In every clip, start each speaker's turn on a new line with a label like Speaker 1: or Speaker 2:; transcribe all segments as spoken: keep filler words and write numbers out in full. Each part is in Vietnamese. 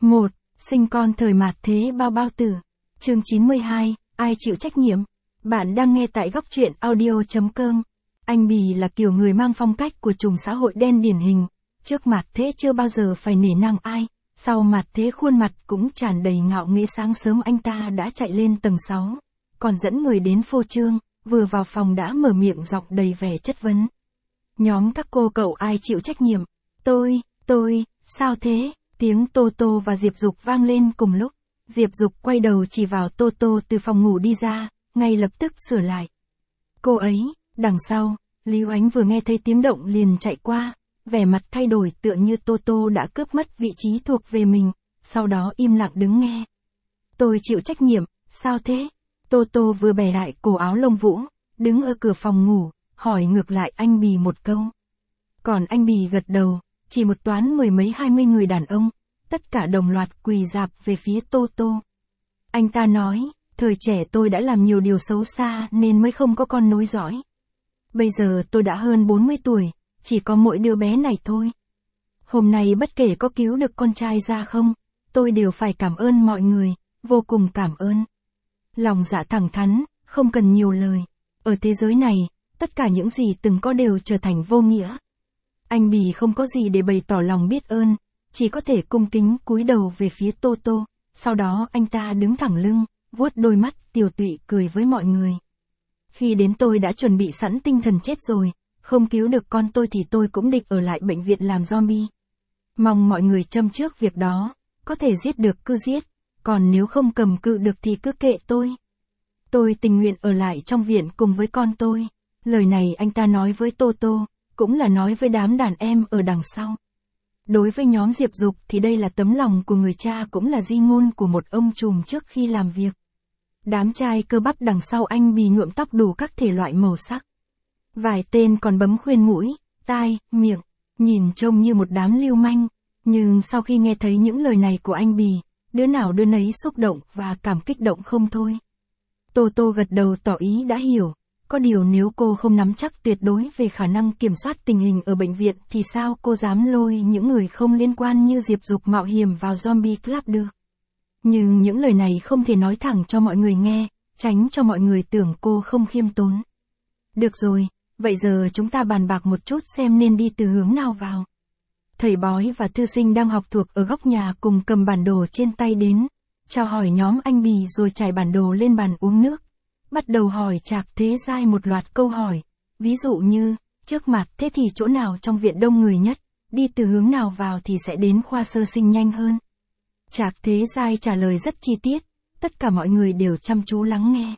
Speaker 1: một. Sinh con thời mạt thế bao bao tử. Chương chín mươi hai, ai chịu trách nhiệm? Bạn đang nghe tại góc truyện audio.com. Anh Bì là kiểu người mang phong cách của chùm xã hội đen điển hình. Trước mạt thế chưa bao giờ phải nể nang ai, sau mạt thế khuôn mặt cũng tràn đầy ngạo nghễ. Sáng sớm anh ta đã chạy lên tầng sáu, còn dẫn người đến phô trương, vừa vào phòng đã mở miệng giọng đầy vẻ chất vấn. Nhóm các cô cậu ai chịu trách nhiệm? Tôi, tôi, sao thế? Tiếng Tô Tô và Diệp Dục vang lên cùng lúc. Diệp Dục quay đầu chỉ vào Tô Tô từ phòng ngủ đi ra, ngay lập tức sửa lại. Cô ấy, đằng sau. Lý Oánh vừa nghe thấy tiếng động liền chạy qua, vẻ mặt thay đổi tựa như Tô Tô đã cướp mất vị trí thuộc về mình, sau đó im lặng đứng nghe. Tôi chịu trách nhiệm, sao thế? Tô Tô vừa bẻ lại cổ áo lông vũ, đứng ở cửa phòng ngủ, hỏi ngược lại anh Bì một câu. Còn anh Bì gật đầu, chỉ một toán mười mấy hai mươi người đàn ông, tất cả đồng loạt quỳ rạp về phía Tô Tô. Anh ta nói, thời trẻ tôi đã làm nhiều điều xấu xa nên mới không có con nối dõi. Bây giờ tôi đã hơn bốn mươi tuổi, chỉ có mỗi đứa bé này thôi. Hôm nay bất kể có cứu được con trai ra không, tôi đều phải cảm ơn mọi người, vô cùng cảm ơn. Lòng dạ thẳng thắn, không cần nhiều lời. Ở thế giới này, tất cả những gì từng có đều trở thành vô nghĩa. Anh Bì không có gì để bày tỏ lòng biết ơn, chỉ có thể cung kính cúi đầu về phía Tô Tô, sau đó anh ta đứng thẳng lưng, vuốt đôi mắt tiều tụy cười với mọi người. Khi đến tôi đã chuẩn bị sẵn tinh thần chết rồi, không cứu được con tôi thì tôi cũng định ở lại bệnh viện làm zombie. Mong mọi người châm trước việc đó, có thể giết được cứ giết, còn nếu không cầm cự được thì cứ kệ tôi. Tôi tình nguyện ở lại trong viện cùng với con tôi. Lời này anh ta nói với Tô Tô, cũng là nói với đám đàn em ở đằng sau. Đối với nhóm Diệp Dục thì đây là tấm lòng của người cha, cũng là di ngôn của một ông trùm trước khi làm việc. Đám trai cơ bắp đằng sau anh Bì nhuộm tóc đủ các thể loại màu sắc. Vài tên còn bấm khuyên mũi, tai, miệng, nhìn trông như một đám lưu manh. Nhưng sau khi nghe thấy những lời này của anh Bì, đứa nào đứa nấy xúc động và cảm kích động không thôi. Tô Tô gật đầu tỏ ý đã hiểu. Có điều nếu cô không nắm chắc tuyệt đối về khả năng kiểm soát tình hình ở bệnh viện thì sao cô dám lôi những người không liên quan như Diệp Dục mạo hiểm vào Zombie Club được. Nhưng những lời này không thể nói thẳng cho mọi người nghe, tránh cho mọi người tưởng cô không khiêm tốn. Được rồi, vậy giờ chúng ta bàn bạc một chút xem nên đi từ hướng nào vào. Thầy bói và thư sinh đang học thuộc ở góc nhà cùng cầm bản đồ trên tay đến, chào hỏi nhóm anh Bì rồi trải bản đồ lên bàn uống nước. Bắt đầu hỏi Trạc Thế Giai một loạt câu hỏi, ví dụ như, trước mặt thế thì chỗ nào trong viện đông người nhất, đi từ hướng nào vào thì sẽ đến khoa sơ sinh nhanh hơn. Trạc Thế Giai trả lời rất chi tiết, tất cả mọi người đều chăm chú lắng nghe.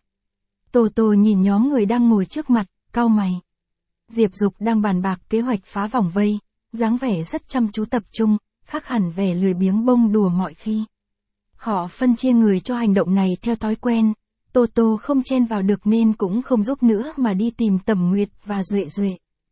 Speaker 1: Tô Tô nhìn nhóm người đang ngồi trước mặt, cau mày. Diệp Dục đang bàn bạc kế hoạch phá vòng vây, dáng vẻ rất chăm chú tập trung, khác hẳn vẻ lười biếng bông đùa mọi khi. Họ phân chia người cho hành động này theo thói quen. Tô Tô không chen vào được nên cũng không giúp nữa mà đi tìm Tẩm Nguyệt và Duệ Duệ.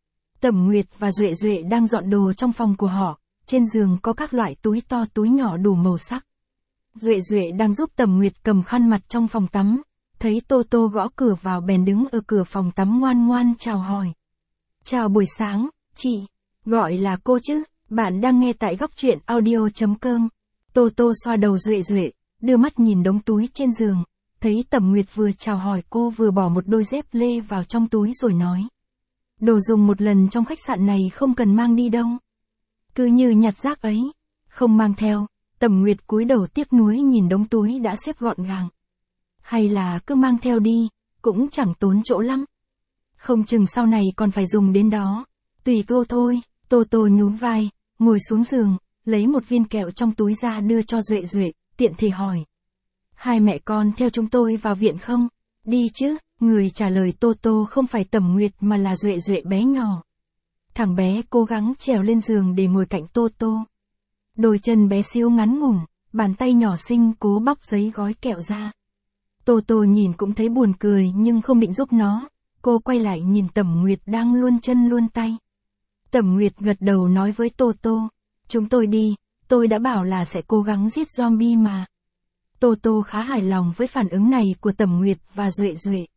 Speaker 1: Tẩm Nguyệt và Duệ Duệ đang dọn đồ trong phòng của họ, trên giường có các loại túi to túi nhỏ đủ màu sắc. Duệ Duệ đang giúp Tẩm Nguyệt cầm khăn mặt trong phòng tắm, thấy Tô Tô gõ cửa vào bèn đứng ở cửa phòng tắm ngoan ngoan chào hỏi. Chào buổi sáng, chị, gọi là cô chứ, bạn đang nghe tại góc truyện audio.com. Tô Tô xoa đầu Duệ Duệ, đưa mắt nhìn đống túi trên giường. Thấy Tẩm Nguyệt vừa chào hỏi cô vừa bỏ một đôi dép lê vào trong túi rồi nói. Đồ dùng một lần trong khách sạn này không cần mang đi đâu. Cứ như nhặt rác ấy, không mang theo. Tẩm Nguyệt cúi đầu tiếc nuối nhìn đống túi đã xếp gọn gàng. Hay là cứ mang theo đi, cũng chẳng tốn chỗ lắm. Không chừng sau này còn phải dùng đến đó. Tùy cô thôi. Tô Tô nhún vai, ngồi xuống giường, lấy một viên kẹo trong túi ra đưa cho Duệ Duệ, tiện thể hỏi. Hai mẹ con theo chúng tôi vào viện không? Đi chứ, người trả lời Tô Tô không phải Tẩm Nguyệt mà là Duệ Duệ bé nhỏ. Thằng bé cố gắng trèo lên giường để ngồi cạnh Tô Tô. Đôi chân bé xíu ngắn ngủn, bàn tay nhỏ xinh cố bóc giấy gói kẹo ra. Tô Tô nhìn cũng thấy buồn cười nhưng không định giúp nó. Cô quay lại nhìn Tẩm Nguyệt đang luôn chân luôn tay. Tẩm Nguyệt gật đầu nói với Tô Tô. Chúng tôi đi, tôi đã bảo là sẽ cố gắng giết zombie mà. Tô Tô khá hài lòng với phản ứng này của Tẩm Nguyệt và Duệ Duệ.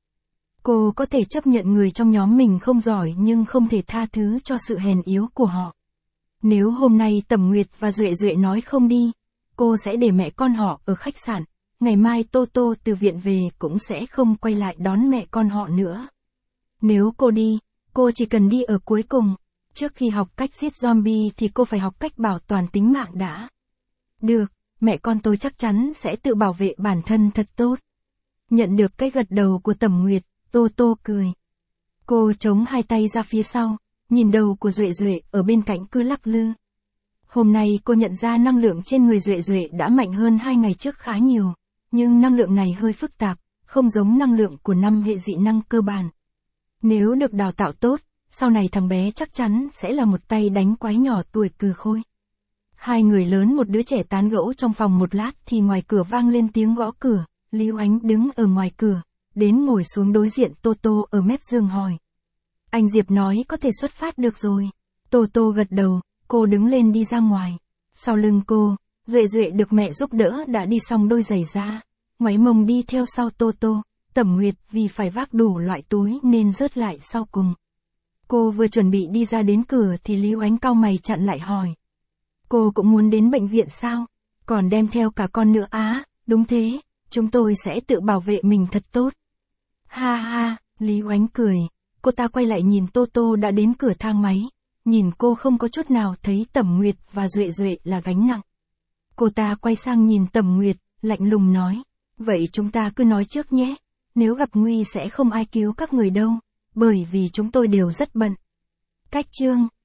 Speaker 1: Cô có thể chấp nhận người trong nhóm mình không giỏi nhưng không thể tha thứ cho sự hèn yếu của họ. Nếu hôm nay Tẩm Nguyệt và Duệ Duệ nói không đi, cô sẽ để mẹ con họ ở khách sạn, ngày mai Tô Tô từ viện về cũng sẽ không quay lại đón mẹ con họ nữa. Nếu cô đi, cô chỉ cần đi ở cuối cùng, trước khi học cách giết zombie thì cô phải học cách bảo toàn tính mạng đã. Được, mẹ con tôi chắc chắn sẽ tự bảo vệ bản thân thật tốt. Nhận được cái gật đầu của Tẩm Nguyệt, Tô Tô cười. Cô chống hai tay ra phía sau, nhìn đầu của Duệ Duệ ở bên cạnh cứ lắc lư. Hôm nay cô nhận ra năng lượng trên người Duệ Duệ đã mạnh hơn hai ngày trước khá nhiều, nhưng năng lượng này hơi phức tạp, không giống năng lượng của năm hệ dị năng cơ bản. Nếu được đào tạo tốt, sau này thằng bé chắc chắn sẽ là một tay đánh quái nhỏ tuổi cừ khôi. Hai người lớn một đứa trẻ tán gẫu trong phòng một lát thì ngoài cửa vang lên tiếng gõ cửa, Lưu Ánh đứng ở ngoài cửa, đến ngồi xuống đối diện Tô Tô ở mép giường hỏi. Anh Diệp nói có thể xuất phát được rồi. Tô Tô gật đầu, cô đứng lên đi ra ngoài. Sau lưng cô, Duệ Duệ được mẹ giúp đỡ đã đi xong đôi giày da, ngoáy mông đi theo sau Tô Tô. Tẩm Nguyệt vì phải vác đủ loại túi nên rớt lại sau cùng. Cô vừa chuẩn bị đi ra đến cửa thì Lưu Ánh cau mày chặn lại hỏi. Cô cũng muốn đến bệnh viện sao? Còn đem theo cả con nữa á? Đúng thế, chúng tôi sẽ tự bảo vệ mình thật tốt. Ha ha, Lưu Ánh cười. Cô ta quay lại nhìn Tô Tô đã đến cửa thang máy. Nhìn cô không có chút nào thấy Tẩm Nguyệt và Duệ Duệ là gánh nặng. Cô ta quay sang nhìn Tẩm Nguyệt, lạnh lùng nói. Vậy chúng ta cứ nói trước nhé. Nếu gặp nguy sẽ không ai cứu các người đâu, bởi vì chúng tôi đều rất bận. Cách chương